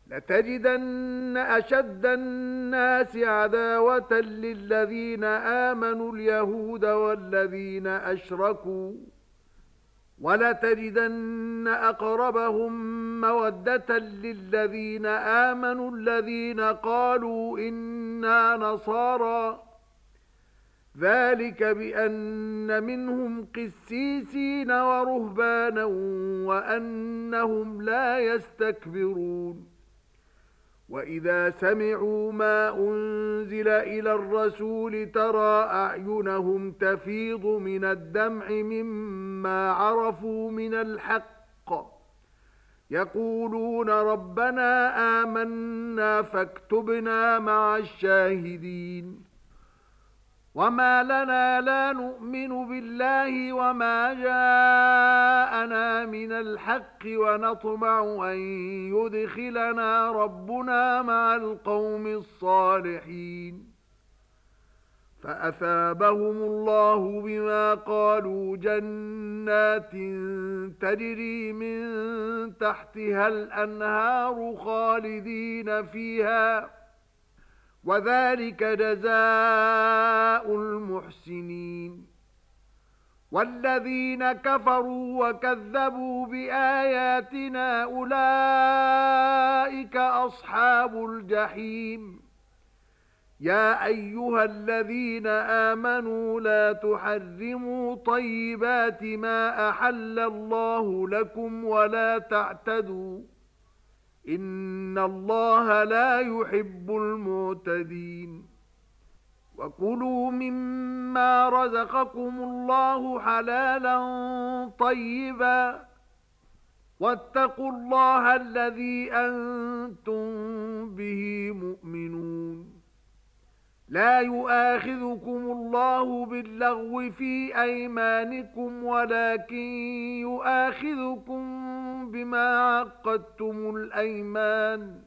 لتجدن أشد الناس عداوة للذين آمنوا اليهود والذين أشركوا، ولتجدن أقربهم مودة للذين آمنوا الذين قالوا إنا نصارى، ذلك بأن منهم قسيسين ورهبانا وأنهم لا يستكبرون. وَإِذَا سَمِعُوا مَا أُنزِلَ إِلَى الرَّسُولِ تَرَى أَعْيُنَهُمْ تَفِيضُ مِنَ الدَّمْعِ مِمَّا عَرَفُوا مِنَ الْحَقِّ، يَقُولُونَ رَبَّنَا آمَنَّا فَاكْتُبْنَا مَعَ الشَّاهِدِينَ. وَمَا لَنَا لَا نُؤْمِنُ بِاللَّهِ وَمَا جَاءَنَا مِنَ الْحَقِّ وَنَطْمَعُ أَن يُدْخِلَنَا رَبُّنَا مَعَ الْقَوْمِ الصَّالِحِينَ. فَأَثَابَهُمُ اللَّهُ بِمَا قَالُوا جَنَّاتٍ تَجْرِي مِن تَحْتِهَا الْأَنْهَارُ خَالِدِينَ فِيهَا، وَذَلِكَ جَزَاءُ الْمُحْسِنِينَ. وَالَّذِينَ كَفَرُوا وَكَذَّبُوا بِآيَاتِنَا أُولَئِكَ أَصْحَابُ الْجَحِيمِ. يَا أَيُّهَا الَّذِينَ آمَنُوا لَا تُحَرِّمُوا طَيِّبَاتِ مَا أَحَلَّ اللَّهُ لَكُمْ وَلَا تَعْتَدُوا، إِنَّ اللَّهَ لَا يُحِبُّ الْمُعْتَدِينَ. وَكُلُوا مِمَّا رَزَقَكُمُ اللَّهُ حَلَالًا طَيِّبًا، وَاتَّقُوا اللَّهَ الَّذِي أَنْتُمْ بِهِ مُؤْمِنُونَ. لا يؤاخذكم الله باللغو في أيمانكم ولكن يؤاخذكم بما عقدتم الأيمان،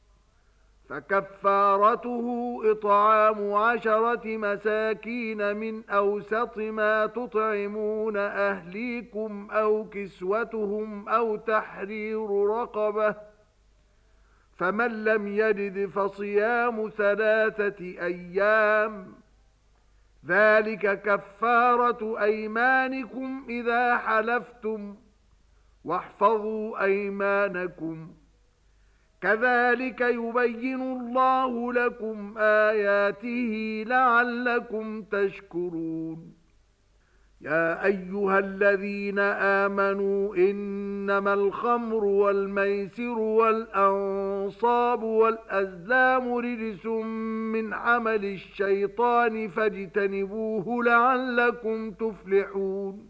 فكفارته إطعام 10 مساكين من أوسط ما تطعمون أهليكم أو كسوتهم أو تحرير رقبة، فمن لم يجد فصيام 3 أيام، ذلك كفارة أيمانكم إذا حلفتم، واحفظوا أيمانكم، كذلك يبين الله لكم آياته لعلكم تشكرون. يا أيها الذين آمنوا إنما الخمر والميسر والأنصاب والأزلام رجس من عمل الشيطان فاجتنبوه لعلكم تفلحون.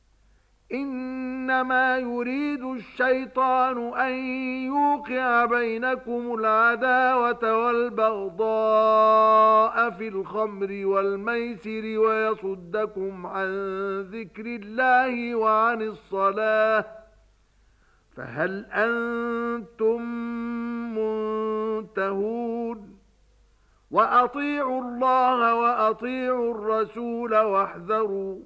إنما يريد الشيطان أن يوقع بينكم العداوة والبغضاء في الخمر والميسر ويصدكم عن ذكر الله وعن الصلاة، فهل أنتم منتهون؟ وأطيعوا الله وأطيعوا الرسول واحذروا،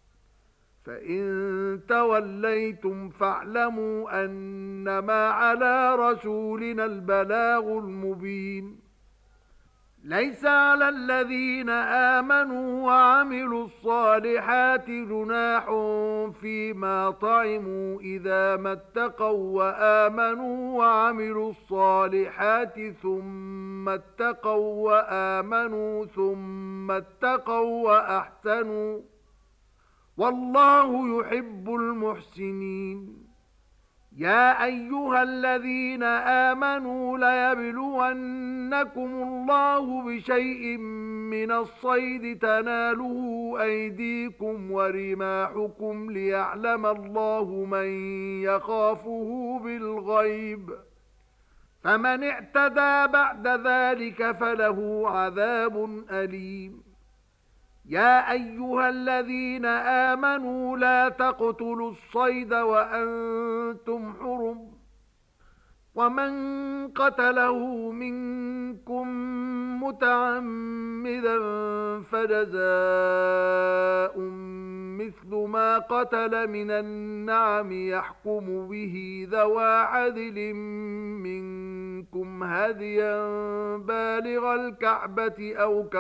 فإن توليتم فاعلموا أنما على رسولنا البلاغ المبين. ليس على الذين آمنوا وعملوا الصالحات جناح فيما طعموا إذا ما اتقوا وآمنوا وعملوا الصالحات ثم اتقوا وآمنوا ثم اتقوا وأحسنوا، والله يحب المحسنين. يا أيها الذين آمنوا ليبلونكم الله بشيء من الصيد تناله أيديكم ورماحكم ليعلم الله من يخافه بالغيب، فمن اعتدى بعد ذلك فله عذاب أليم. يا أيها الذين آمنوا لا تقتلوا الصيد وأنتم حرم، ومن قتله منكم متعمدا فجزاء مثل ما قتل من النعم يحكم به ذوى عدل منكم منكم هديا بالغ الكعبة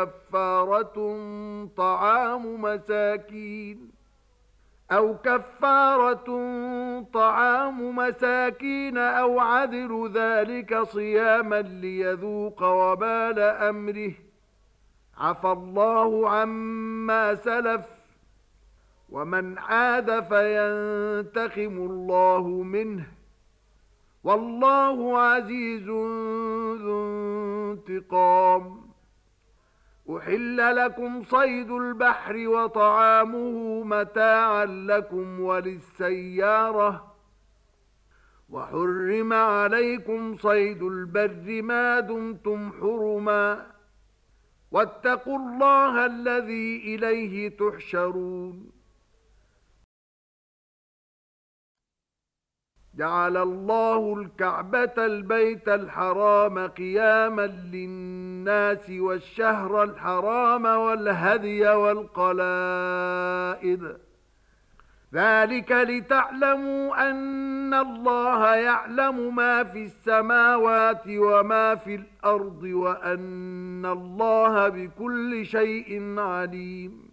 أو كفارة طعام مساكين أو عدل ذلك صياما ليذوق وبال أمره عفى الله عما سلف ومن عاد فينتقم الله منه والله عزيز ذو انتقام. أحل لكم صيد البحر وطعامه متاعا لكم وللسيارة وحرم عليكم صيد البر ما دمتم حرما واتقوا الله الذي إليه تحشرون. جعل الله الكعبة البيت الحرام قياما للناس والشهر الحرام والهدي والقلائد ذلك لتعلموا أن الله يعلم ما في السماوات وما في الأرض وأن الله بكل شيء عليم.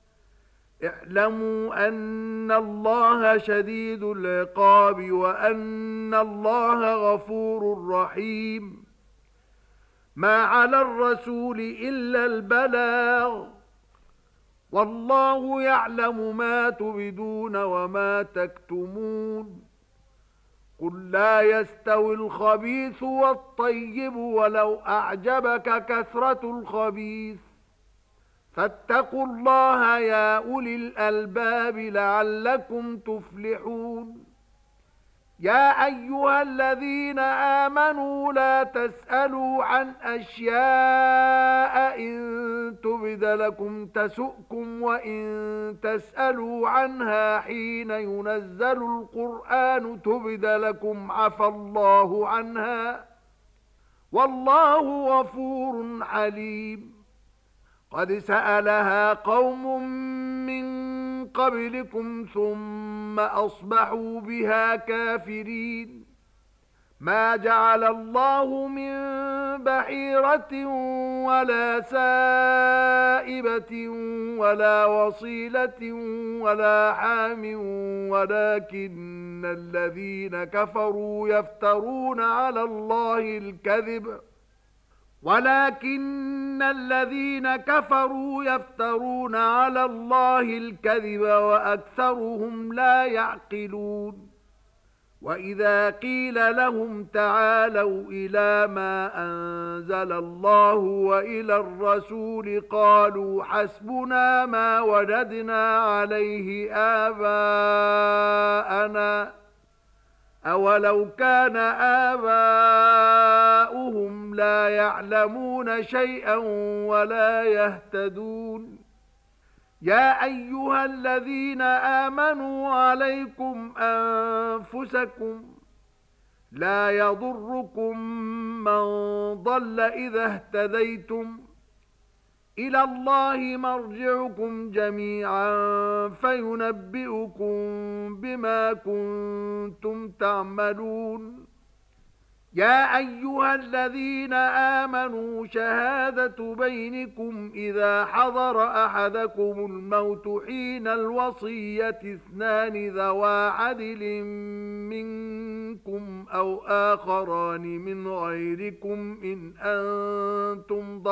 اعلموا أن الله شديد العقاب وأن الله غفور رحيم. ما على الرسول إلا البلاغ والله يعلم ما تبدون وما تكتمون. قل لا يستوي الخبيث والطيب ولو أعجبك كثرة الخبيث فاتقوا الله يا أولي الألباب لعلكم تفلحون. يا أيها الذين آمنوا لا تسألوا عن أشياء إن تبد لكم تسؤكم وإن تسألوا عنها حين ينزل القرآن تبد لكم عفى الله عنها والله غفور حليم. قد سألها قوم من قبلكم ثم أصبحوا بها كافرين. ما جعل الله من بحيرة ولا سائبة ولا وصيلة ولا حام ولكن الذين كفروا يفترون على الله الكذب وأكثرهم لا يعقلون. وإذا قيل لهم تعالوا إلى ما أنزل الله وإلى الرسول قالوا حسبنا ما وجدنا عليه آباءنا أولو كان آباؤهم لا يعلمون شيئا ولا يهتدون. يا أيها الذين آمنوا عليكم أنفسكم لا يضركم من ضل إذا اهتديتم إلى الله مرجعكم جميعا فينبئكم بما كنتم تعملون. يا أيها الذين آمنوا شهادة بينكم إذا حضر أحدكم الموت حين الوصية اثنان ذوا عدل منكم أو آخران من غيركم إن أنتم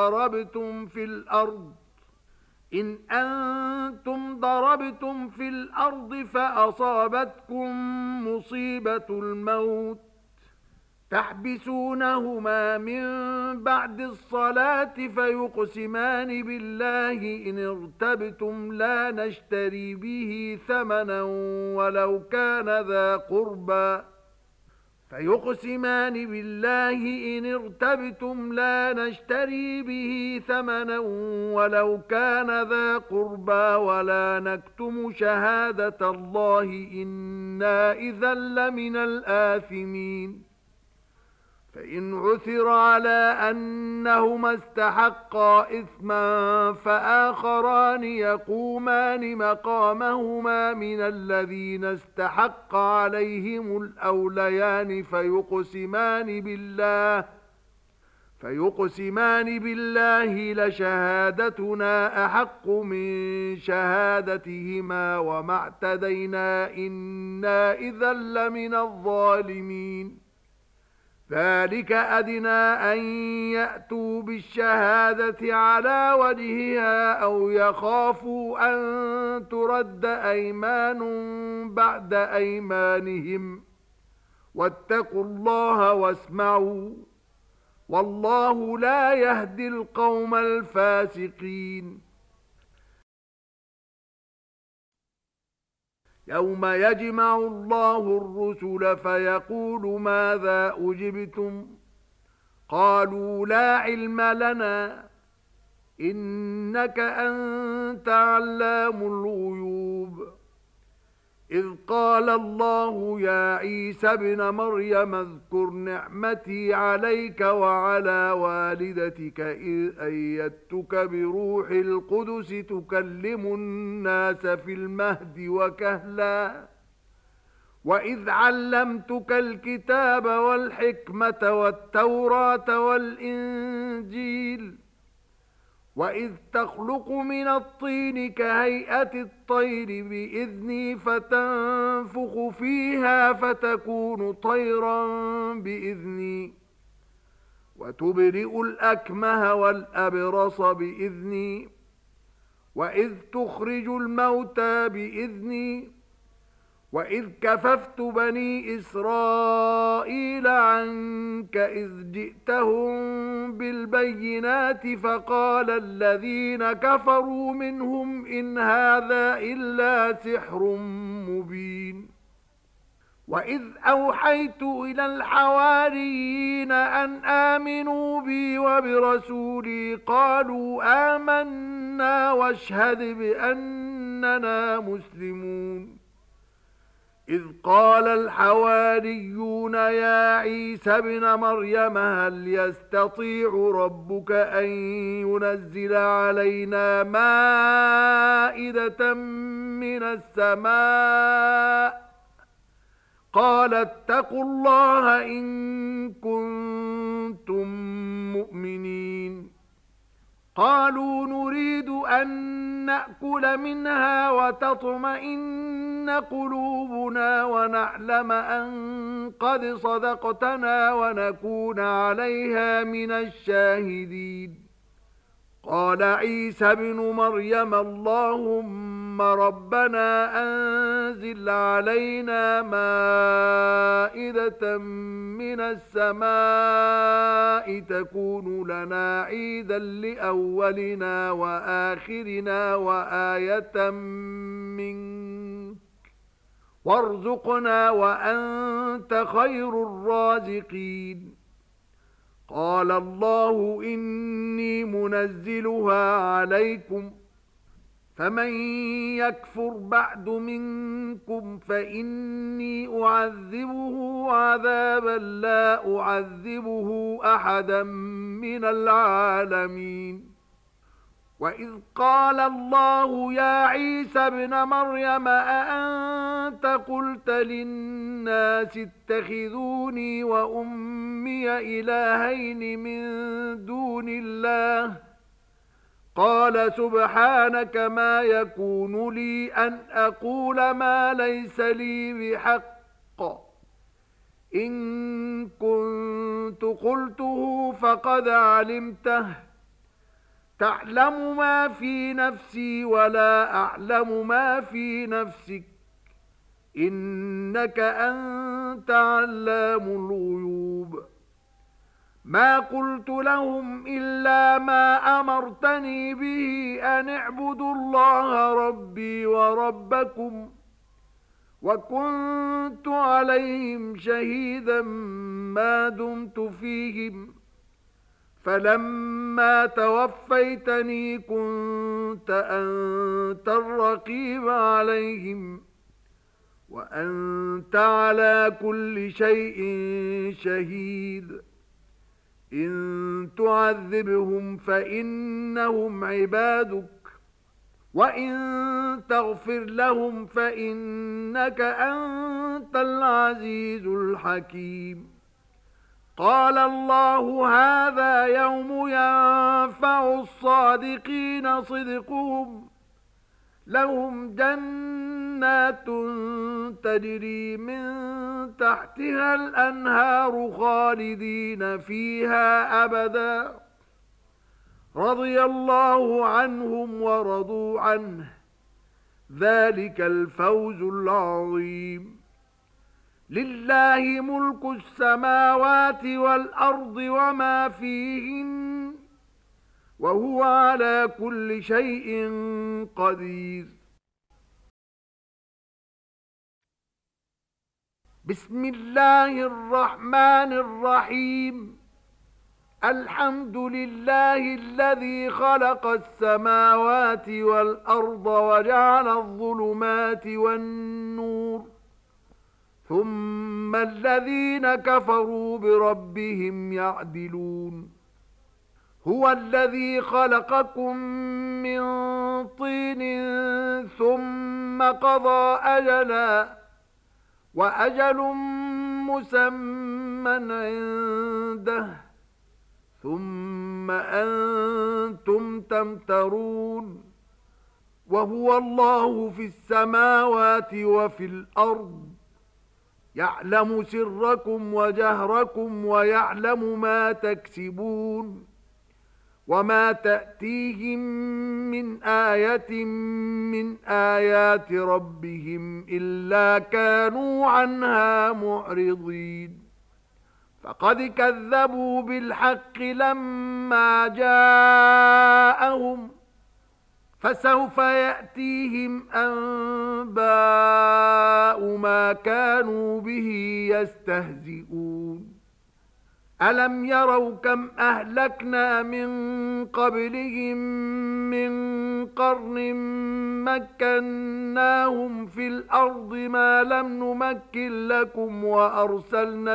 ضربتم في الأرض فأصابتكم مصيبة الموت تحبسونهما من بعد الصلاة فيقسمان بالله إن ارتبتم لا نشتري به ثمنا ولو كان ذا قربى ولا نكتم شهادة الله إنا إذا لمن الآثمين. فإن عثر على أنهما استحقا إثما فآخران يقومان مقامهما من الذين استحق عليهم الأوليان فيقسمان بالله لشهادتنا أحق من شهادتهما وما اعتدينا إنا إذا لمن الظالمين. ذلك أدنى أن يأتوا بالشهادة على وجهها أو يخافوا أن ترد أيمان بعد أيمانهم واتقوا الله واسمعوا والله لا يهدي القوم الفاسقين. يوم يجمع الله الرسل فيقول ماذا أجبتم قالوا لا علم لنا إنك أنت علام الغيوب. إذ قال الله يا عيسى ابن مريم اذكر نعمتي عليك وعلى والدتك إذ أيدتك بروح القدس تكلم الناس في المهد وكهلا وإذ علمتك الكتاب والحكمة والتوراة والإنجيل وإذ تخلق من الطين كهيئة الطير بإذني فتنفخ فيها فتكون طيرا بإذني وتبرئ الأكمه والأبرص بإذني وإذ تخرج الموتى بإذني وإذ كففت بني إسرائيل عنك إذ جئتهم بالبينات فقال الذين كفروا منهم إن هذا إلا سحر مبين. وإذ أوحيت إلى الحواريين أن آمنوا بي وبرسولي قالوا آمنا واشهد بأننا مسلمون. إذ قال الحواريون يا عيسى ابن مريم هل يستطيع ربك أن ينزل علينا مائدة من السماء قال اتقوا الله إن كنتم مؤمنين. قالوا نريد أن نأكل منها وتطمئن قلوبنا ونعلم أن قد صدقتنا ونكون عليها من الشاهدين. قال عيسى ابن مريم اللهم ربنا أنزل علينا مائدة من السماء تكون لنا عيدا لأولنا وآخرنا وآية منك وارزقنا وأنت خير الرازقين. قال الله إني منزلها عليكم فمن يكفر بعد منكم فإني أعذبه عذابا لا أعذبه أحدا من العالمين. وإذ قال الله يا عيسى ابن مريم أأنت قلت للناس اتخذوني وأمي إلهين من دون الله قال سبحانك ما يكون لي أن أقول ما ليس لي بحق إن كنت قلته فقد علمته تعلم ما في نفسي ولا أعلم ما في نفسك إنك أنت علام الغيوب. ما قلت لهم إلا ما أمرتني به أن اعبدوا الله ربي وربكم وكنت عليهم شهيدا ما دمت فيهم فلما توفيتني كنت أنت الرقيب عليهم وأنت على كل شيء شهيد. إن تعذبهم فإنهم عبادك وإن تغفر لهم فإنك أنت العزيز الحكيم. قال الله هذا يوم ينفع الصادقين صدقهم لهم جنات تجري من تحتها الأنهار خالدين فيها أبدا رضي الله عنهم ورضوا عنه ذلك الفوز العظيم. لله ملك السماوات والأرض وما فيهن وهو على كل شيء قدير. بسم الله الرحمن الرحيم. الحمد لله الذي خلق السماوات والأرض وجعل الظلمات والنور ثم الذين كفروا بربهم يعدلون. هو الذي خلقكم من طين ثم قضى أجلا وأجل مسمى عنده ثم أنتم تمترون. وهو الله في السماوات وفي الأرض يعلم سركم وجهركم ويعلم ما تكسبون. وما تأتيهم من آية من آيات ربهم إلا كانوا عنها معرضين. فقد كذبوا بالحق لما جاءهم فسوف يأتيهم أنباء ما كانوا به يستهزئون. ألم يروا كم أهلكنا من قبلهم من قرن مكناهم في الأرض ما لم نمكن لكم وأرسلنا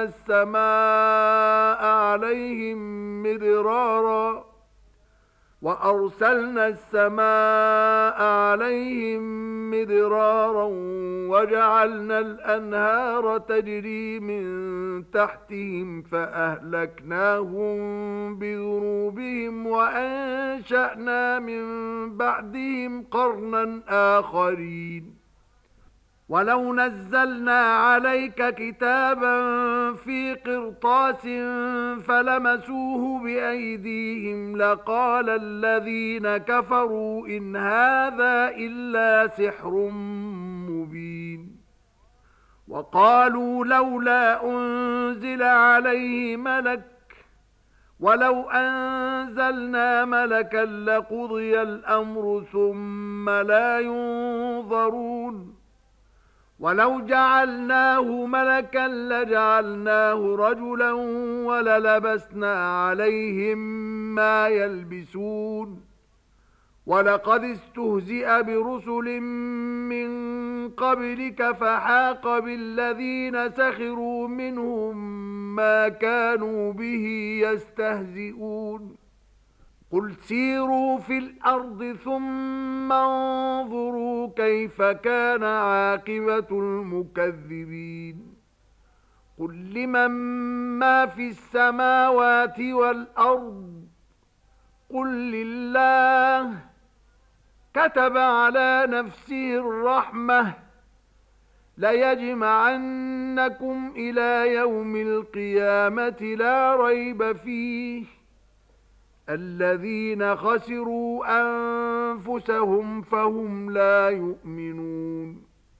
السماء عليهم مدرارا وجعلنا الأنهار تجري من تحتهم فأهلكناهم بذنوبهم وأنشأنا من بعدهم قرنا آخرين. ولو نزلنا عليك كتابا في قرطاس فلمسوه بأيديهم لقال الذين كفروا إن هذا إلا سحر مبين. وقالوا لولا أنزل عليه ملك ولو أنزلنا ملكا لقضي الأمر ثم لا ينظرون. ولو جعلناه ملكا لجعلناه رجلا وللبسنا عليهم ما يلبسون. ولقد استهزئ برسل من قبلك فحاق بالذين سخروا منهم ما كانوا به يستهزئون. قل سيروا في الأرض ثم انظروا كيف كان عاقبة المكذبين. قل لمن ما في السماوات والأرض قل لله كتب على نفسه الرحمة ليجمعنكم إلى يوم القيامة لا ريب فيه الذين خسروا أنفسهم فهم لا يؤمنون.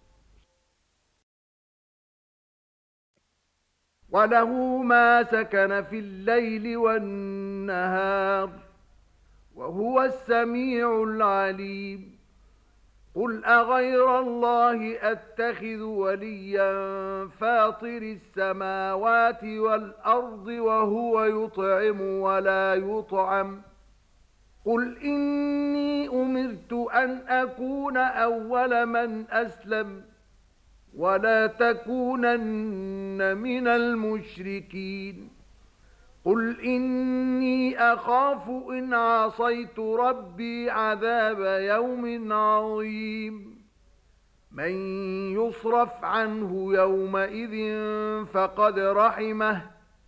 وله ما سكن في الليل والنهار وهو السميع العليم. قل أغير الله أتخذ وليا فاطر السماوات والأرض وهو يطعم ولا يطعم. قل إني أمرت أن أكون أول من أسلم ولا تكونن من المشركين. قل إني أخاف إن عصيت ربي عذاب يوم عظيم من يصرف عنه يومئذ فقد رحمه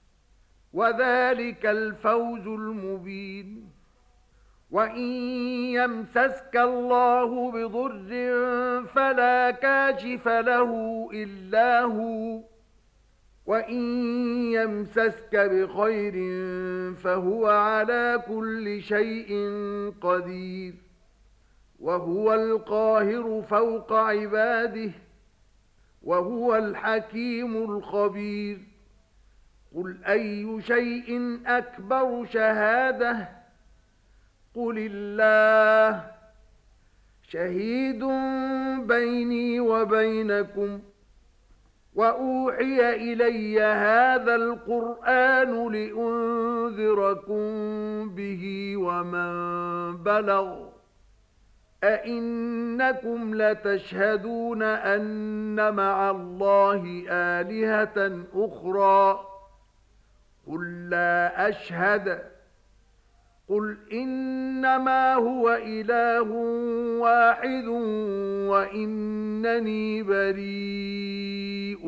وذلك الفوز المبين وإن يمسسك الله بضر فلا كاشف له إلا هو وَإِن يَمْسَسْكَ بِخَيْرٍ فَهُوَ عَلَى كُلِّ شَيْءٍ قَدِيرٌ وَهُوَ الْقَاهِرُ فَوْقَ عِبَادِهِ وَهُوَ الْحَكِيمُ الْخَبِيرُ قُلْ أَيُّ شَيْءٍ أَكْبَرُ شَهَادَةً قُلِ اللَّهُ شَهِيدٌ بَيْنِي وَبَيْنَكُمْ وَأُوحِيَ إِلَيَّ هَذَا الْقُرْآنُ لِأُنذِرَكُم بِهِ وَمَن بَلَغَ أَئِنَّكُمْ لَتَشْهَدُونَ أَنَّ مَعَ اللَّهِ آلِهَةً أُخْرَى قُل لَّا أَشْهَدُ قُلْ إِنَّمَا هُوَ إِلَٰهٌ وَاحِدٌ وَإِنَّنِي بَرِيءٌ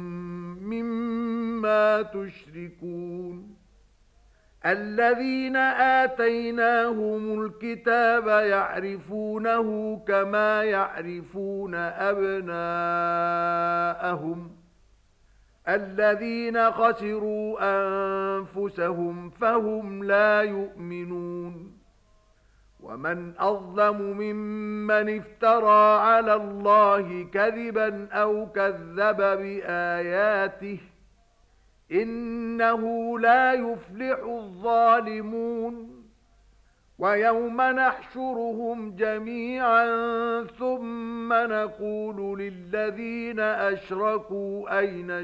مِّمَّا تُشْرِكُونَ الَّذِينَ آتَيْنَاهُمُ الْكِتَابَ يَعْرِفُونَهُ كَمَا يَعْرِفُونَ أَبْنَاءَهُمْ الَّذِينَ خَسِرُوا أَنفُسَهُمْ فَهُمْ لَا يُؤْمِنُونَ وَمَنْ أَظْلَمُ مِمَّنِ افْتَرَى عَلَى اللَّهِ كَذِبًا أَوْ كَذَّبَ بِآيَاتِهِ إِنَّهُ لَا يُفْلِحُ الظَّالِمُونَ وَيَوْمَ نَحْشُرُهُمْ جَمِيعًا ثُمَّ نَقُولُ لِلَّذِينَ أَشْرَكُوا أَيْنَ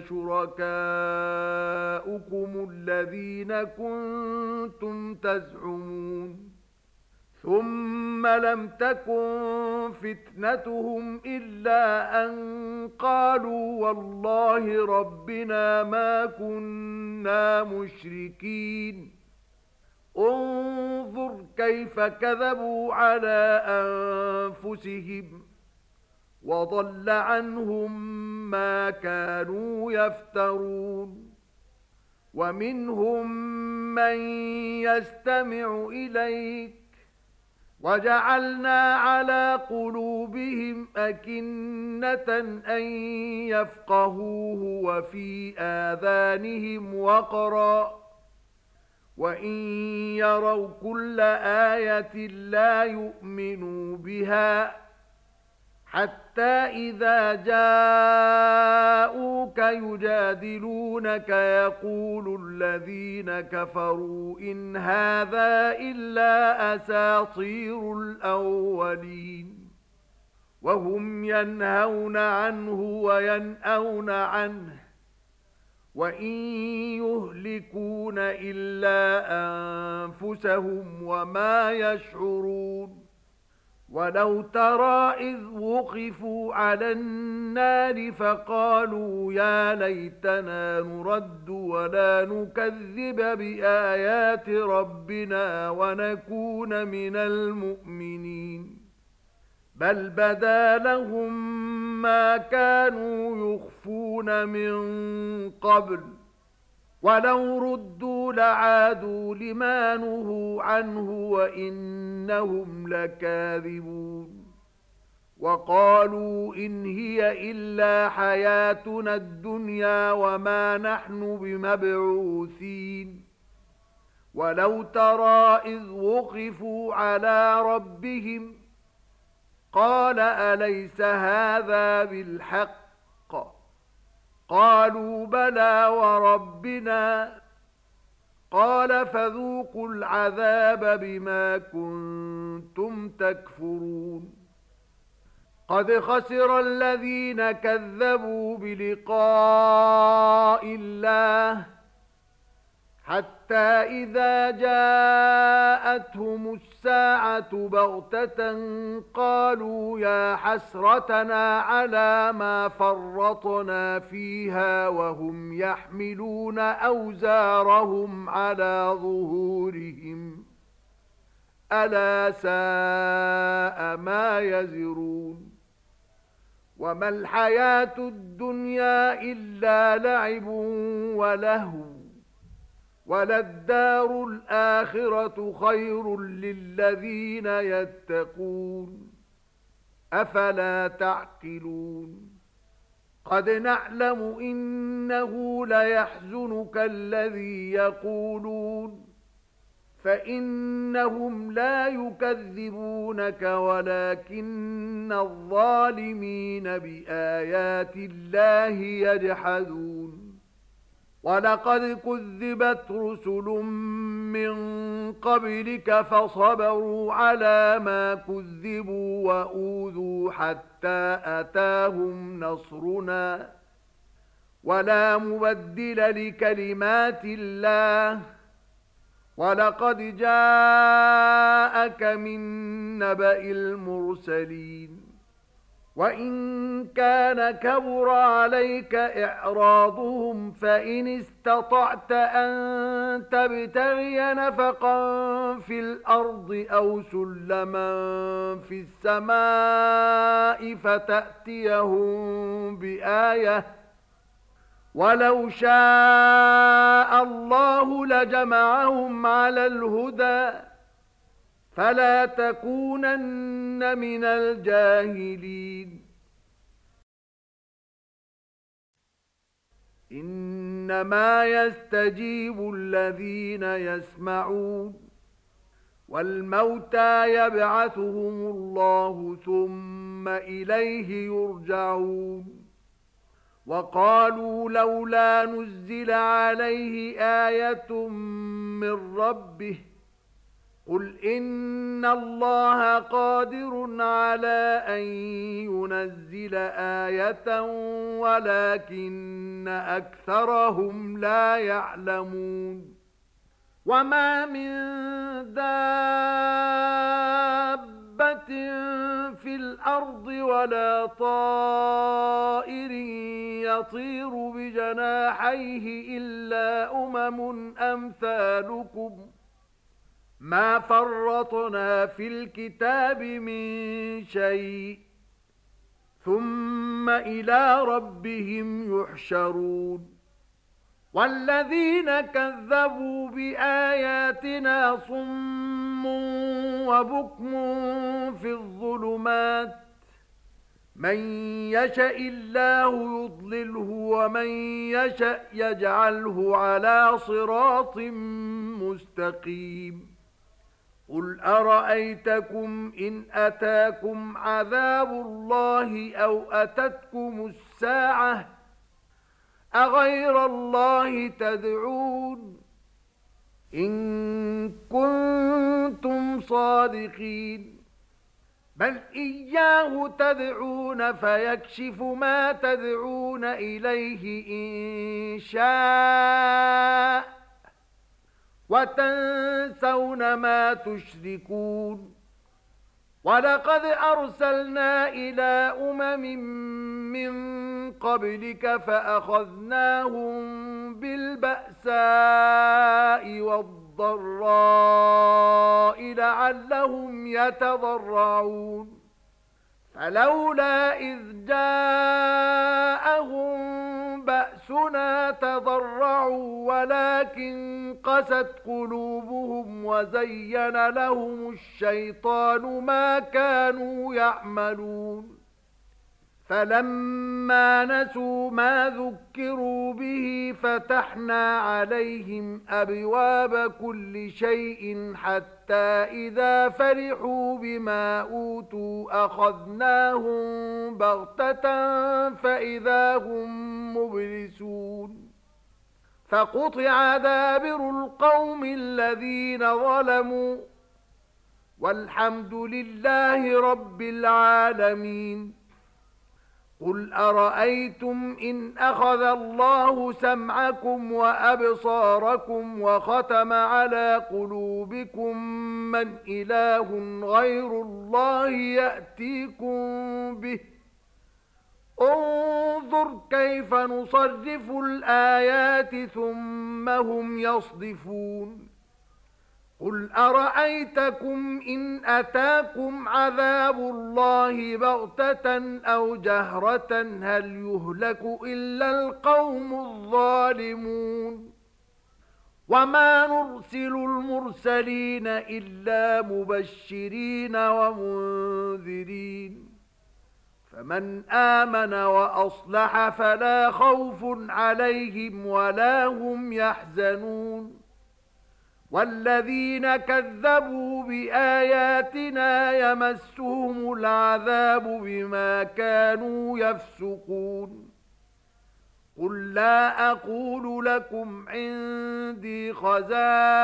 شُرَكَاؤُكُمُ الَّذِينَ كُنتُمْ تَزْعُمُونَ ثُمَّ لَمْ تَكُنْ فِتْنَتُهُمْ إِلَّا أَنْ قَالُوا وَاللَّهِ رَبِّنَا مَا كُنَّا مُشْرِكِينَ انظُرْ كَيْفَ كَذَبُوا عَلَى أَنفُسِهِمْ وَضَلَّ عَنْهُمْ مَا كَانُوا يَفْتَرُونَ وَمِنْهُمْ مَنْ يَسْتَمِعُ إِلَيْكَ وَجَعَلْنَا عَلَى قُلُوبِهِمْ أَكِنَّةً أَن يَفْقَهُوهُ وَفِي آذَانِهِمْ وَقْرًا وَإِن يَرَوْا كُلَّ آيَةٍ لَّا يُؤْمِنُوا بِهَا حَتَّى إِذَا جَاءُوكَ يُجَادِلُونَكَ يَقُولُ الَّذِينَ كَفَرُوا إِنْ هَذَا إِلَّا أَسَاطِيرُ الْأَوَّلِينَ وَهُمْ يَنْهَوْنَ عَنْهُ وَيَنْأَوْنَ عَنْهُ وَإِن يُهْلِكُونَ إِلَّا أَنفُسَهُمْ وَمَا يَشْعُرُونَ وَلَوْ تَرَى إِذْ وُقِفُوا عَلَى النَّارِ فَقَالُوا يَا لَيْتَنَا نُرَدُّ وَلَا نُكَذِّبَ بِآيَاتِ رَبِّنَا وَنَكُونَ مِنَ الْمُؤْمِنِينَ بَلْ بَدَا لَهُم مَّا كَانُوا يُخْفُونَ مِن قَبْلُ وَلَوْ رُدُّوا لَعَادُوا لِمَا نُهُوا عَنْهُ وَإِنَّهُمْ لَكَاذِبُونَ وَقَالُوا إِنْ هِيَ إِلَّا حَيَاتُنَا الدُّنْيَا وَمَا نَحْنُ بِمَبْعُوثِينَ وَلَوْ تَرَى إِذْ وُقِفُوا عَلَى رَبِّهِمْ قَالَ أَلَيْسَ هَذَا بِالْحَقِّ قَالُوا بَلَى وَرَبِّنَا قَالَ فَذُوقُوا الْعَذَابَ بِمَا كُنتُمْ تَكْفُرُونَ قَدْ خَسِرَ الَّذِينَ كَذَّبُوا بِلِقَاءِ اللَّهِ حتى إذا جاءتهم الساعة بغتة قالوا يا حسرتنا على ما فرطنا فيها وهم يحملون أوزارهم على ظهورهم ألا ساء ما يزرون وما الحياة الدنيا إلا لعب ولهو وللدار الآخرة خير للذين يتقون أفلا تعقلون قد نعلم إنه ليحزنك الذي يقولون فإنهم لا يكذبونك ولكن الظالمين بآيات الله يجحدون وَلَقَدْ كُذِّبَتْ رُسُلٌ مِّن قَبْلِكَ فَصَبَرُوا عَلَى مَا كُذِّبُوا وَأُوذُوا حَتَّى أَتَاهُمْ نَصْرُنَا وَلَا مُبَدِّلَ لِكَلِمَاتِ اللَّهِ وَلَقَدْ جَاءَكَ مِن نَّبَإِ الْمُرْسَلِينَ وَإِن كَانَ كَبُرَ عَلَيْكَ إِعْرَاضُهُمْ فَإِنِ اسْتَطَعْتَ أَن تَبْتَغِيَ نَفَقًا فِي الْأَرْضِ أَوْ سُلَّمًا فِي السَّمَاءِ فَتَأْتِيَهُم بِآيَةٍ وَلَوْ شَاءَ اللَّهُ لَجَمَعَهُمْ عَلَى الْهُدَى فَلَا تَكُونَنَّ مِنَ الْجَاهِلِينَ إِنَّمَا يَسْتَجِيبُ الَّذِينَ يَسْمَعُونَ وَالْمَوْتَى يَبْعَثُهُمُ اللَّهُ ثُمَّ إِلَيْهِ يُرْجَعُونَ وَقَالُوا لَوْلَا نُزِّلَ عَلَيْهِ آيَةٌ مِّن رَّبِّهِ قُلْ إِنَّ اللَّهَ قَادِرٌ عَلَى أَن يُنَزِّلَ آيَةً وَلَكِنَّ أَكْثَرَهُمْ لَا يَعْلَمُونَ وَمَا مِن دَابَّةٍ فِي الْأَرْضِ وَلَا طَائِرٍ يَطِيرُ بِجَنَاحَيْهِ إِلَّا أَمْثَالُكُمْ مَا فَرَّطْنَا فِي الْكِتَابِ مِنْ شَيْءٍ ثُمَّ إِلَى رَبِّهِمْ يُحْشَرُونَ وَالَّذِينَ كَذَّبُوا بِآيَاتِنَا صُمٌّ وَبُكْمٌ فِي الظُّلُمَاتِ مَن يَشَإِ اللَّهُ يُضْلِلْهُ وَمَن يَشَأْ يَجْعَلْهُ عَلَى صِرَاطٍ مُسْتَقِيمٍ قُلْ أَرَأَيْتَكُمْ إِنْ أَتَاكُمْ عَذَابُ اللَّهِ أَوْ أَتَتْكُمُ السَّاعَةُ أَغَيْرَ اللَّهِ تَدْعُونَ إِن كُنتُمْ صَادِقِينَ بَلْ إِيَّاهُ تَدْعُونَ فَيَكْشِفُ مَا تَدْعُونَ إِلَيْهِ إِن شَاءَ وَتَنسَوْنَ مَا تُشْرِكُونَ وَلَقَدْ أَرْسَلْنَا إِلَى مِن قَبْلِكَ فَأَخَذْنَاهُم بِالْبَأْسَاءِ وَالضَّرَّاءِ لَعَلَّهُمْ يَتَضَرَّعُونَ فَلَوْلَا إِذْ جَاءَهُم بَأْسُنَا تَضَرَّعُوا وَلَكِن قَسَتْ قُلُوبُهُمْ وَزَيَّنَ لَهُمُ الشَّيْطَانُ مَا كَانُوا يَعْمَلُونَ فَلَمَّا نَسُوا مَا ذُكِّرُوا بِهِ فَتَحْنَا عَلَيْهِمْ أَبْوَابَ كُلِّ شَيْءٍ حَتَّى إِذَا فَرِحُوا بِمَا أُوتُوا أَخَذْنَاهُمْ بَغْتَةً فَإِذَا هُمْ مُبْلِسُونَ فَقُطِعَ دَابِرُ الْقَوْمِ الَّذِينَ ظَلَمُوا وَالْحَمْدُ لِلَّهِ رَبِّ الْعَالَمِينَ قل أرأيتم إن أخذ الله سمعكم وأبصاركم وختم على قلوبكم من إله غير الله يأتيكم به انظر كيف نصرف الآيات ثم هم يصدفون قل أرأيتكم إن أتاكم عذاب الله بغتة أو جهرة هل يهلك إلا القوم الظالمون وما نرسل المرسلين إلا مبشرين ومنذرين فمن آمن وأصلح فلا خوف عليهم ولا هم يحزنون والذين كذبوا بآياتنا يمسهم العذاب بما كانوا يفسقون قل لا أقول لكم عندي خزائن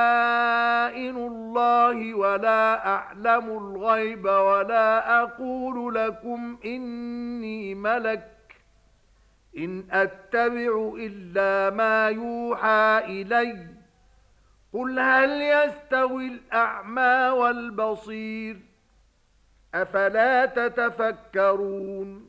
الله ولا أعلم الغيب ولا أقول لكم إني ملك إن أتبع إلا ما يوحى إلي قل هل يستوي الأعمى والبصير أفلا تتفكرون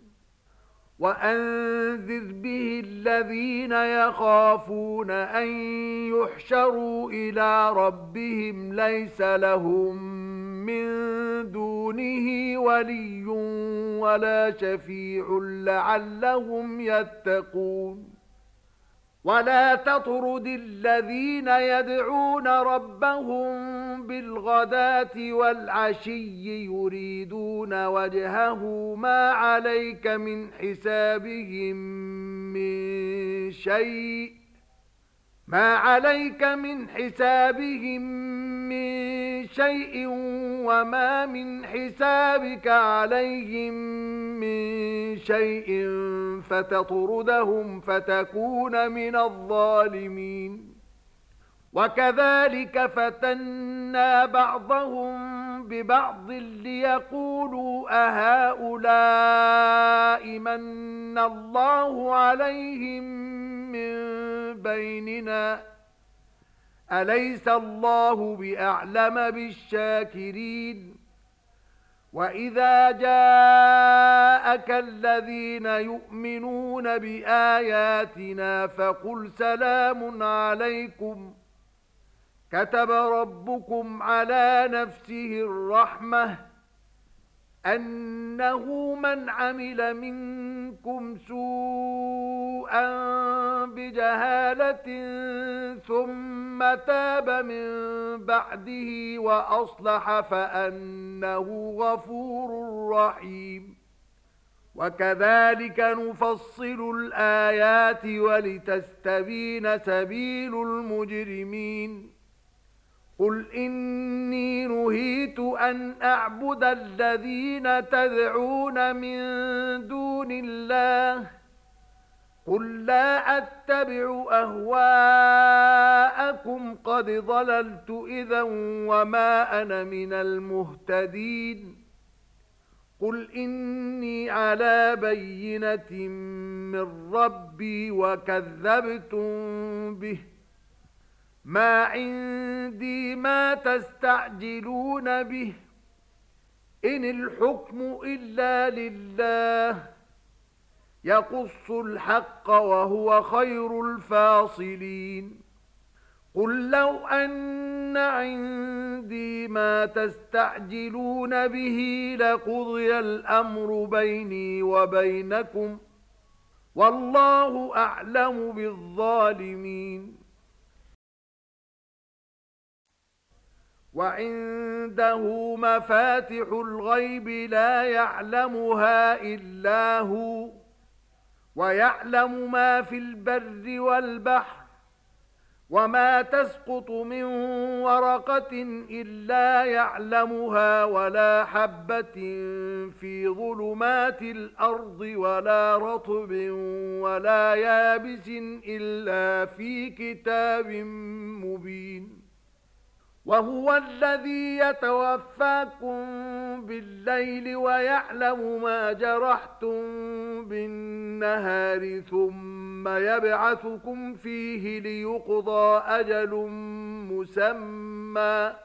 وأنذر به الذين يخافون أن يحشروا إلى ربهم ليس لهم من دونه ولي ولا شفيع لعلهم يتقون ولا تطرد الذين يدعون ربهم بالغداة والعشي يريدون وجهه ما عليك من حسابهم من شيء وما من حسابك عليهم من شيء فتطردهم فتكون من الظالمين وكذلك فتنا بعضهم ببعض ليقولوا أهؤلاء من الله عليهم من بيننا أليس الله بأعلم بالشاكرين وإذا جاءك الذين يؤمنون بآياتنا فقل سلام عليكم كتب ربكم على نفسه الرحمة أنه من عمل منكم سوءا بجهالة ثم تاب من بعده وأصلح فأنه غفور رحيم وكذلك نفصل الآيات ولتستبين سبيل المجرمين قل إني نهيت أن أعبد الذين تدعون من دون الله قل لا أتبع أهواءكم قد ضللت إذا وما أنا من المهتدين قل إني على بينة من ربي وكذبتم به ما عندي ما تستعجلون به إن الحكم إلا لله يقص الحق وهو خير الفاصلين قل لو أن عندي ما تستعجلون به لقضي الأمر بيني وبينكم والله أعلم بالظالمين وعنده مفاتح الغيب لا يعلمها إلا هو ويعلم ما في البر والبحر وما تسقط من ورقة إلا يعلمها ولا حبة في ظلمات الأرض ولا رطب ولا يابس إلا في كتاب مبين وهو الذي يتوفاكم بالليل ويعلم ما جرحتم بالنهار ثم يبعثكم فيه ليقضى أجل مسمى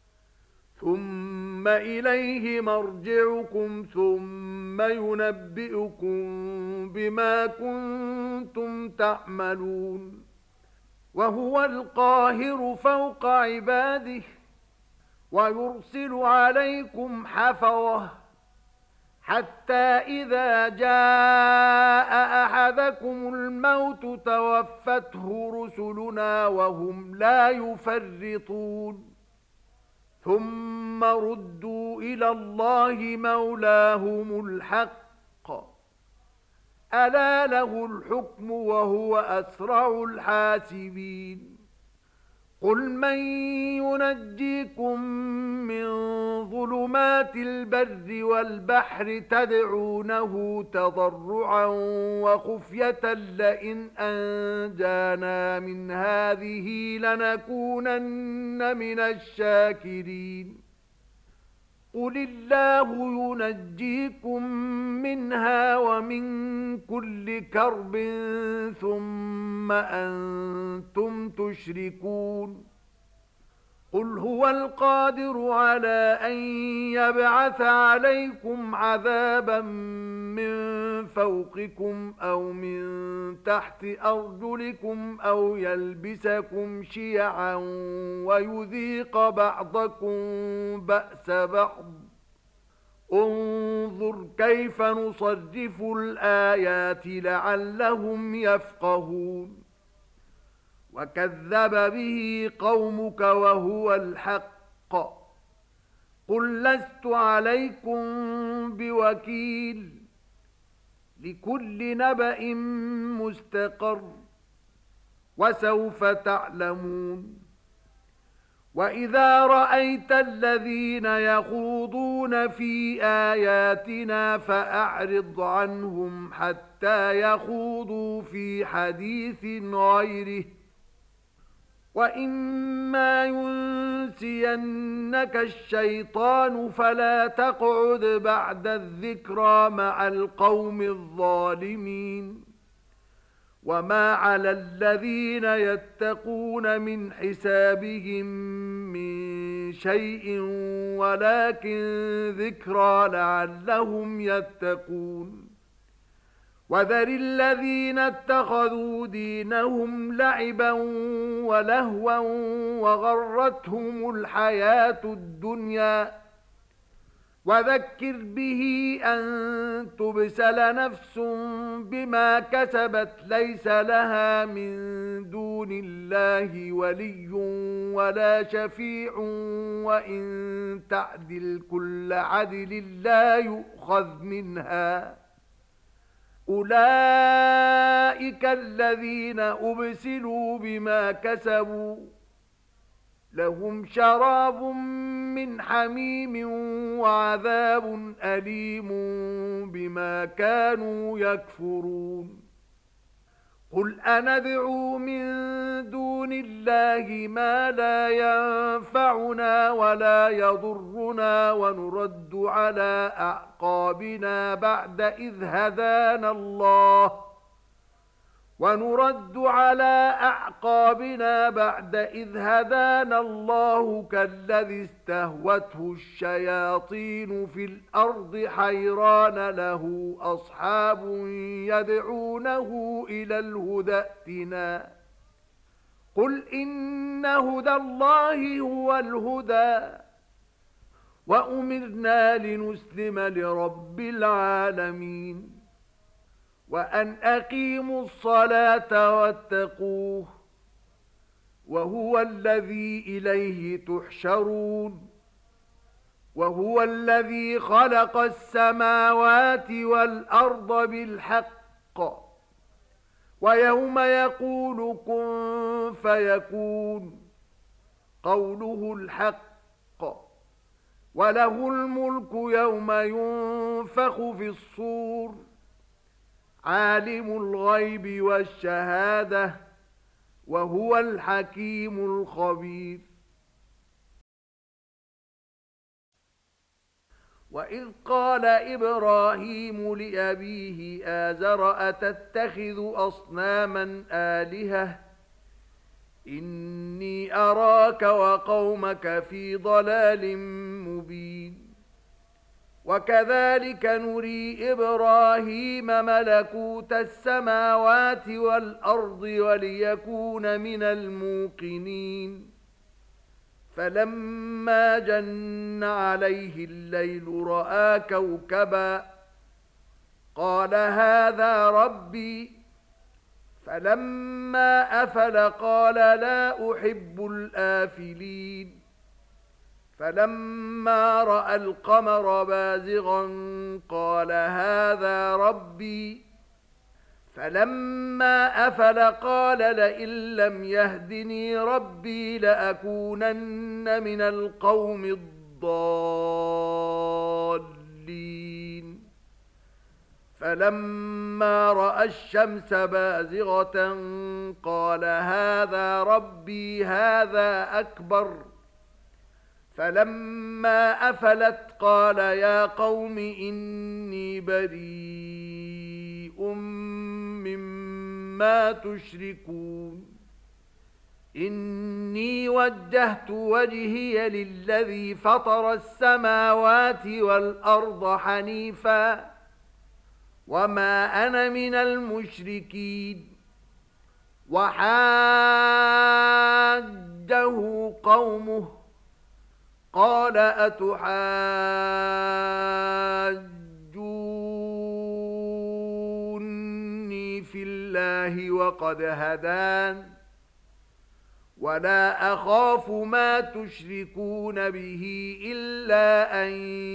ثم إليه مرجعكم ثم ينبئكم بما كنتم تعملون وهو القاهر فوق عباده ويرسل عليكم حفظة حتى إذا جاء أحدكم الموت توفته رسلنا وهم لا يفرطون ثم ردوا إلى الله مولاهم الحق ألا له الحكم وهو أسرع الحاسبين قل من ينجيكم من ظلمات البر والبحر تدعونه تضرعا وخفية لئن أنجانا من هذه لنكونن من الشاكرين قل الله ينجيكم منها ومن كل كرب ثم أنتم تشركون قل هو القادر على أن يبعث عليكم عذابا من فوقكم أو من تحت أرجلكم أو يلبسكم شيعا ويذيق بعضكم بأس بعض انظر كيف نصرف الآيات لعلهم يفقهون وكذب به قومك وهو الحق قل لست عليكم بوكيل لكل نبأ مستقر وسوف تعلمون وإذا رأيت الذين يخوضون في آياتنا فأعرض عنهم حتى يخوضوا في حديث غيره وإما ينسينك الشيطان فلا تقعد بعد الذكرى مع القوم الظالمين وما على الذين يتقون من حسابهم من شيء ولكن ذكرى لعلهم يتقون وذر الذين اتخذوا دينهم لعبا ولهوا وغرتهم الحياة الدنيا وذكر به أن تبسل نفس بما كسبت ليس لها من دون الله ولي ولا شفيع وإن تعدل كل عدل لا يؤخذ منها أولئك الذين أبسلوا بما كسبوا لهم شراب من حميم وعذاب أليم بما كانوا يكفرون قل أندعو من دون الله ما لا ينفعنا ولا يضرنا ونرد على أعقابنا بعد إذ هدانا الله كالذي استهوته الشياطين في الأرض حيران له أصحاب يدعونه إلى الهدى ائتنا قل إن هدى الله هو الهدى وأمرنا لنسلم لرب العالمين وأن أقيموا الصلاة واتقوه وهو الذي إليه تحشرون وهو الذي خلق السماوات والأرض بالحق ويوم يقول كن فيكون قوله الحق وله الملك يوم ينفخ في الصور عالم الغيب والشهادة وهو الحكيم الخبير وإذ قال إبراهيم لأبيه آزر أتتخذ أصناما آلهة إني أراك وقومك في ضلال مبين وكذلك نري إبراهيم ملكوت السماوات والأرض وليكون من الموقنين فلما جن عليه الليل رأى كوكبا قال هذا ربي فلما أفل قال لا أحب الآفلين فلما رأى القمر بازغا قال هذا ربي فلما أفل قال لئن لم يهدني ربي لأكونن من القوم الضالين فلما رأى الشمس بازغة قال هذا ربي هذا أكبر فلما أفلت قال يا قوم إني بريء مما تشركون إني وجهت وجهي للذي فطر السماوات والأرض حنيفا وما أنا من المشركين وحاجه قومه قال أتحاجوني في الله وقد هدان ولا أخاف ما تشركون به إلا أن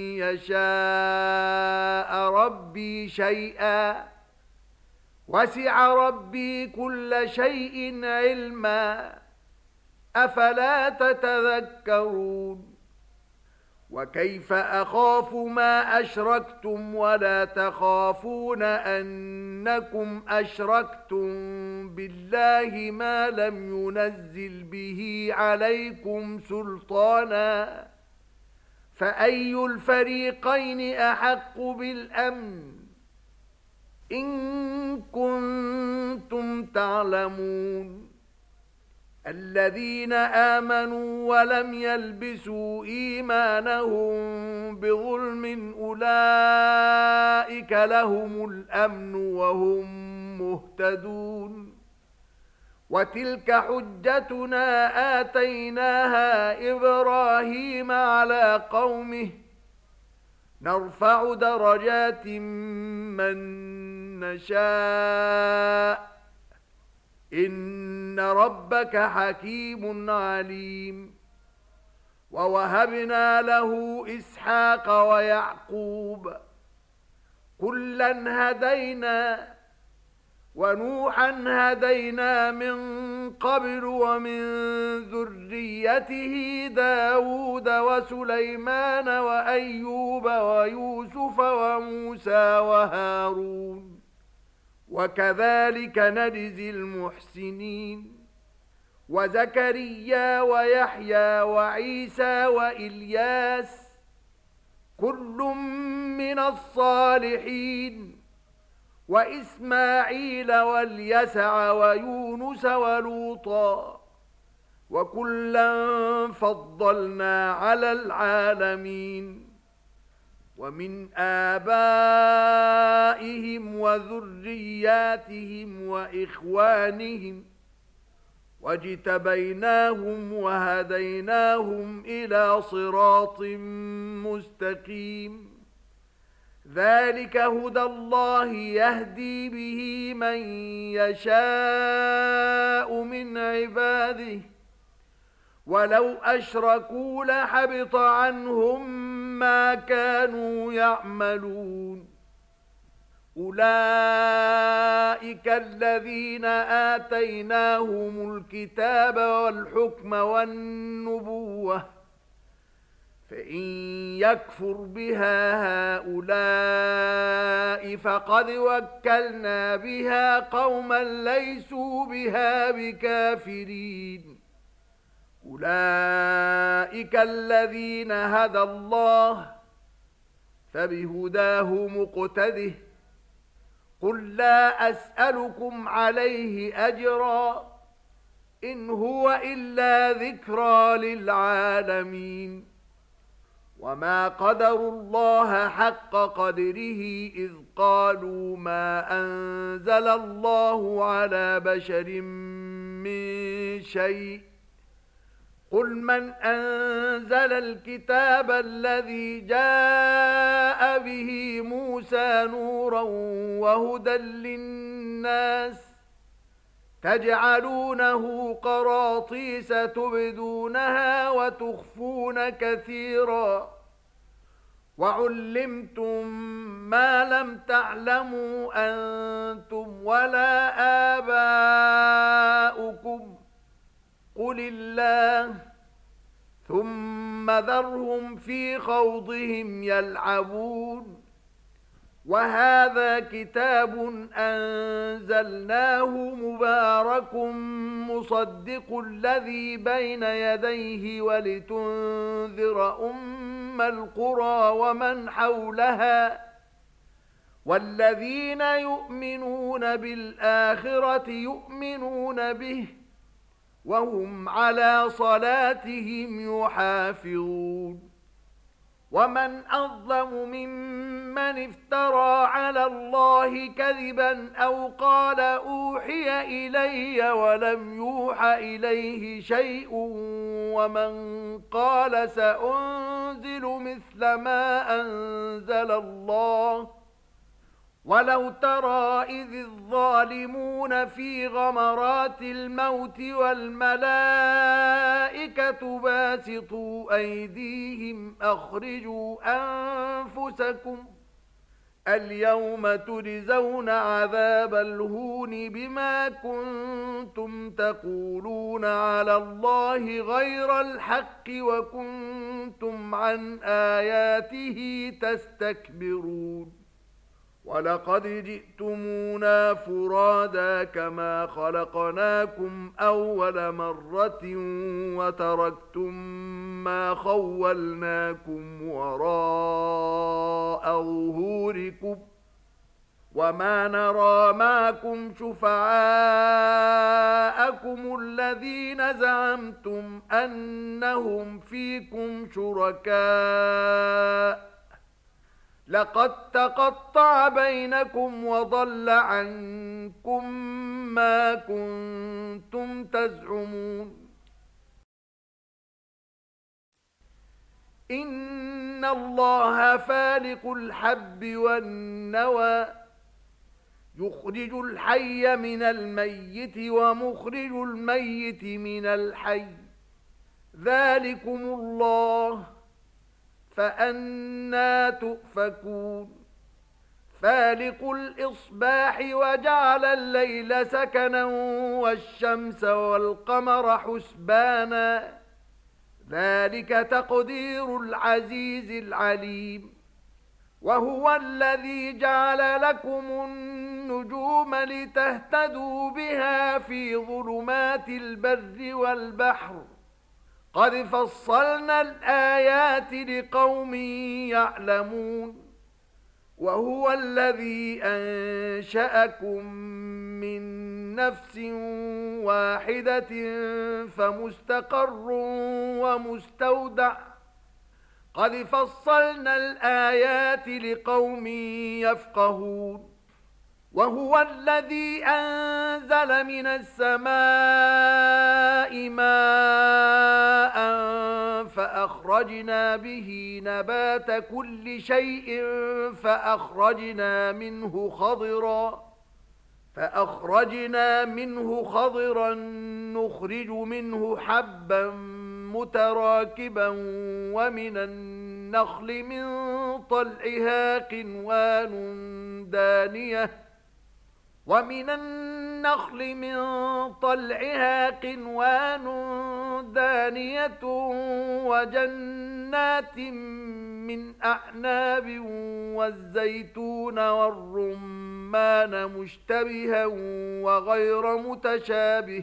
يشاء ربي شيئا وسع ربي كل شيء علما أفلا تتذكرون وكيف أخاف ما أشركتم ولا تخافون أنكم أشركتم بالله ما لم ينزل به عليكم سلطانا فأي الفريقين أحق بالأمن إن كنتم تعلمون الذين آمنوا ولم يلبسوا إيمانهم بظلم أولئك لهم الأمن وهم مهتدون وتلك حجتنا آتيناها إبراهيم على قومه نرفع درجات من نشاء إن ربك حكيم عليم ووهبنا له إسحاق ويعقوب كلا هدينا ونوحا هدينا من قبل ومن ذريته داود وسليمان وأيوب ويوسف وموسى وهارون وكذلك نجزي المحسنين وزكريا ويحيى وعيسى وإلياس كل من الصالحين وإسماعيل واليسع ويونس ولوطا وكلا فضلنا على العالمين ومن آبائهم وذرياتهم وإخوانهم واجتبيناهم وهديناهم إلى صراط مستقيم ذلك هدى الله يهدي به من يشاء من عباده ولو أشركوا لحبط عنهم ما كانوا يعملون أولئك الذين آتيناهم الكتاب والحكم والنبوة فإن يكفر بها هؤلاء فقد وكلنا بها قوما ليسوا بها بكافرين أولئك الذين هدى الله فبهداه مقتده. قل لا أسألكم عليه أجرا إن هو إلا ذكرى للعالمين. وما قدروا الله حق قدره إذ قالوا ما أنزل الله على بشر من شيء. قل من أنزل الكتاب الذي جاء به موسى نورا وهدى للناس تجعلونه قراطيس تبدونها وتخفون كثيرا وعلمتم ما لم تعلموا أنتم ولا آباؤكم قل الله ثم ذرهم في خوضهم يلعبون. وهذا كتاب أنزلناه مبارك مصدق الذي بين يديه ولتنذر أم القرى ومن حولها والذين يؤمنون بالآخرة يؤمنون به وهم على صلاتهم يحافظون. ومن أظلم ممن افترى على الله كذبا أو قال أوحي إلي ولم يوح إليه شيء ومن قال سأنزل مثل ما أنزل الله. ولو ترى إذ الظالمون في غمرات الموت والملائكة باسطوا أيديهم أخرجوا أنفسكم اليوم تجزون عذاب الهون بما كنتم تقولون على الله غير الحق وكنتم عن آياته تستكبرون. ولقد جئتمونا فرادا كما خلقناكم أول مرة وتركتم ما خولناكم وراء ظهوركم وما نرى معكم شفعاءكم الذين زعمتم أنهم فيكم شركاء لقد تقطع بينكم وضل عنكم ما كنتم تزعمون. إن الله فالق الحب والنوى يخرج الحي من الميت ومخرج الميت من الحي ذلكم الله فأنى تؤفكون. فالق الإصباح وجعل الليل سكنا والشمس والقمر حسبانا ذلك تقدير العزيز العليم. وهو الذي جعل لكم النجوم لتهتدوا بها في ظلمات البر والبحر قد فصلنا الآيات لقوم يعلمون. وهو الذي أنشأكم من نفس واحدة فمستقر ومستودع قد فصلنا الآيات لقوم يفقهون. وهو الذي أنزل من السماء ماء فأخرجنا به نبات كل شيء فأخرجنا منه خضرا نخرج منه حبا متراكبا ومن النخل من طلعها قنوان دانية وجنات من أعناب والزيتون والرمان مشتبها وغير متشابه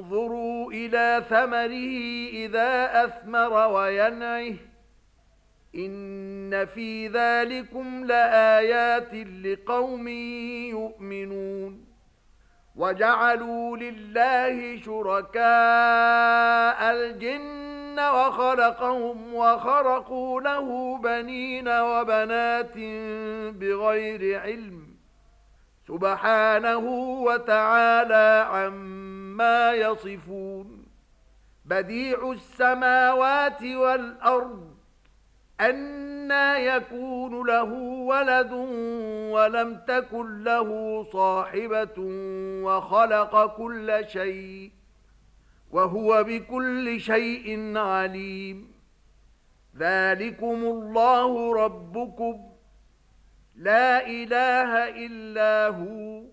انظروا إلى ثمره إذا أثمر وينعه إن في ذلكم لآيات لقوم يؤمنون وجعلوا لله شركاء الجن وخلقهم وخرقوا له بنين وبنات بغير علم سبحانه وتعالى عما يصفون بديع السماوات والأرض أنى يكون له ولد ولم تكن له صاحبة وخلق كل شيء وهو بكل شيء عليم ذلكم الله ربكم لا إله إلا هو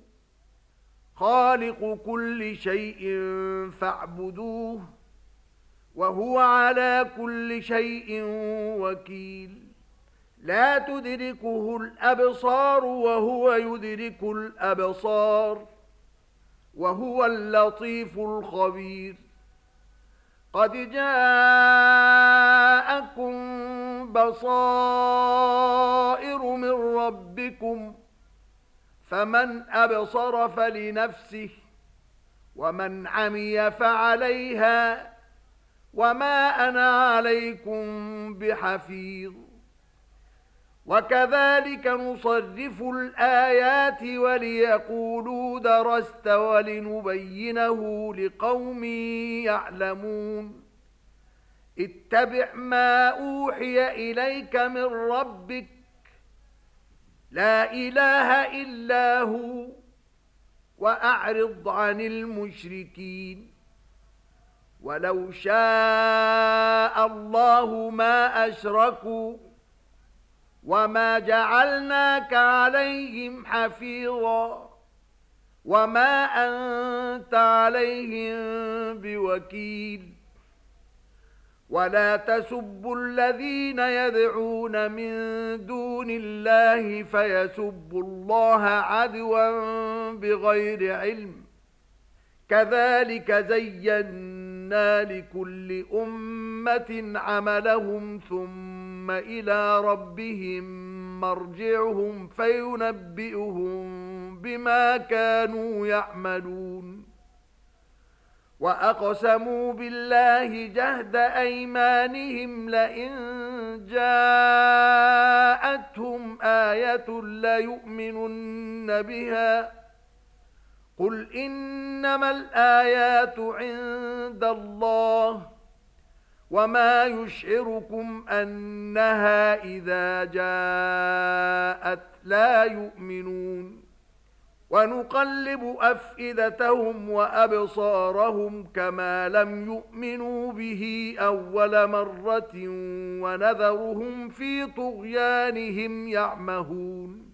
خالق كل شيء فاعبدوه وهو على كل شيء وكيل لا تدركه الأبصار وهو يدرك الأبصار وهو اللطيف الخبير قد جاءكم بصائر من ربكم فمن أبصر فلنفسه ومن عمي فعليها وما أنا عليكم بحفيظ وكذلك نصرف الآيات وليقولوا درست ولنبينه لقوم يعلمون اتبع ما أوحي إليك من ربك لا إله إلا هو وأعرض عن المشركين ولو شاء الله ما أشركوا وما جعلناك عليهم حفيظا وما أنت عليهم بوكيل ولا تسبوا الذين يدعون من دون الله فيسبوا الله عدوا بغير علم كذلك زينا لكل أمة عملهم ثم إلى ربهم مرجعهم فينبئهم بما كانوا يعملون وأقسموا بالله جهد أيمانهم لئن جاءتهم آية ليؤمنن بها قل إنما الآيات عند الله وما يشعركم أنها إذا جاءت لا يؤمنون ونقلب أفئدتهم وأبصارهم كما لم يؤمنوا به أول مرة ونذرهم في طغيانهم يعمهون